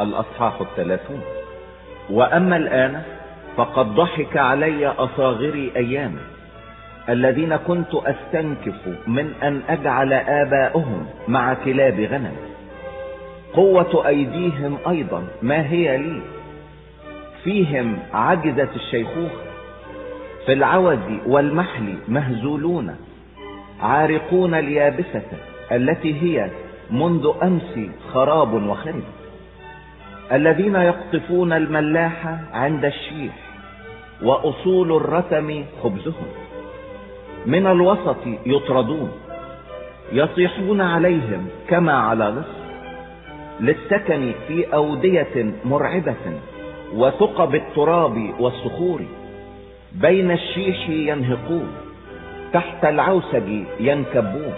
الأصحاح 30. وأما الآن فقد ضحك علي أصاغري أيامي الذين كنت أستنكف من أن أجعل آباؤهم مع كلاب غنم. قوة أيديهم أيضا ما هي لي، فيهم عجزة الشيخوخة، في العوز والمحل مهزولون، عارقون اليابسة التي هي منذ أمس خراب وخرب، الذين يقطفون الملاحة عند الشيح وأصول الرتم خبزهم، من الوسط يطردون، يصيحون عليهم كما على لص، للسكن في أودية مرعبة وثقب التراب والصخور، بين الشيش ينهقون، تحت العوسج ينكبون،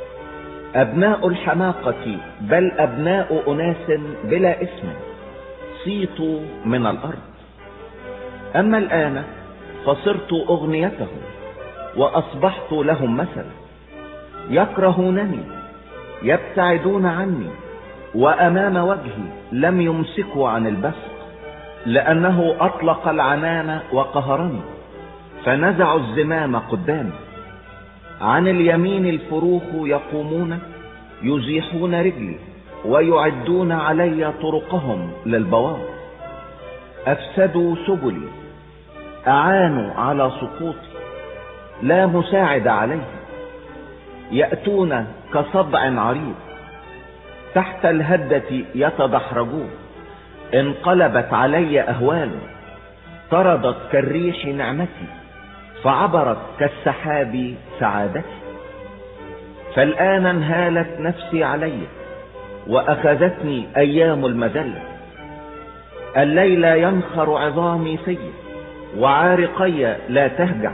أبناء الحماقة بل أبناء أناس بلا اسم صيتوا من الأرض. أما الآن فصرت أغنيتهم وأصبحت لهم مثلا، يكرهونني، يبتعدون عني، وأمام وجهي لم يمسكوا عن البسق، لأنه أطلق العنان وقهرني، فنزعوا الزمام قدامي. عن اليمين الفروخ يقومون، يزيحون رجلي ويعدون علي طرقهم للبوار. أفسدوا سبلي، أعانوا على سقوطي، لا مساعد عليه. يأتون كصبع عريض، تحت الهدة يتدحرجون. انقلبت علي أهوال، طردت كالريح نعمتي، فعبرت كالسحاب سعادتي. فالآن انهالت نفسي علي، وأخذتني أيام المذلة. الليل ينخر عظامي في، وعارقي لا تهجع.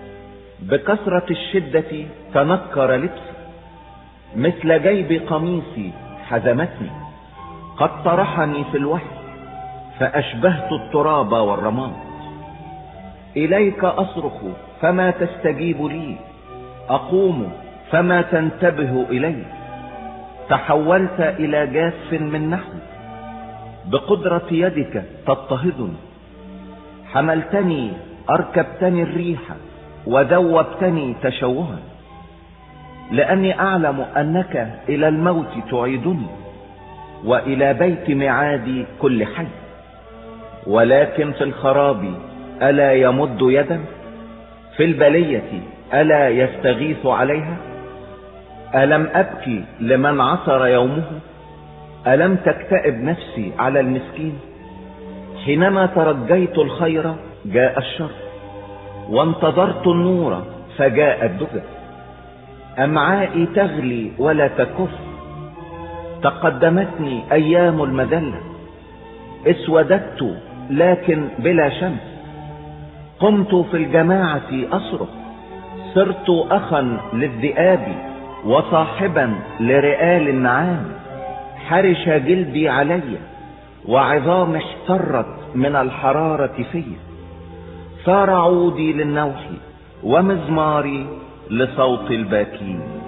بكثرة الشدة تنكر لبسي، مثل جيب قميصي حزمتني. قد طرحني في الوحل، فأشبهت التراب والرماد. إليك أصرخ فما تستجيب لي، أقوم فما تنتبه إلي. تحولت إلى جاف من نحو، بقدرة يدك تضطهدني. حملتني أركبتني الريح، ودوبتني تشوها، لأني أعلم أنك إلى الموت تعيدني، وإلى بيت معاد كل حي. ولكن في الخراب ألا يمد يدا؟ في البلية ألا يستغيث عليها؟ ألم أبكي لمن عثر يومه؟ ألم تكتئب نفسي على المسكين؟ حينما ترجيت الخير جاء الشر، وانتظرت النور فجاء الدجى. أمعائي تغلي ولا تكف، تقدمتني أيام المذلة. اسوددت لكن بلا شمس، قمت في الجماعة أصرخ. صرت أخا للذئاب، وصاحبا لرئال النعام. حرش جلدي علي، وعظام احترت من الحرارة في. صار عودي للنوح، ومزماري لصوت الباكين.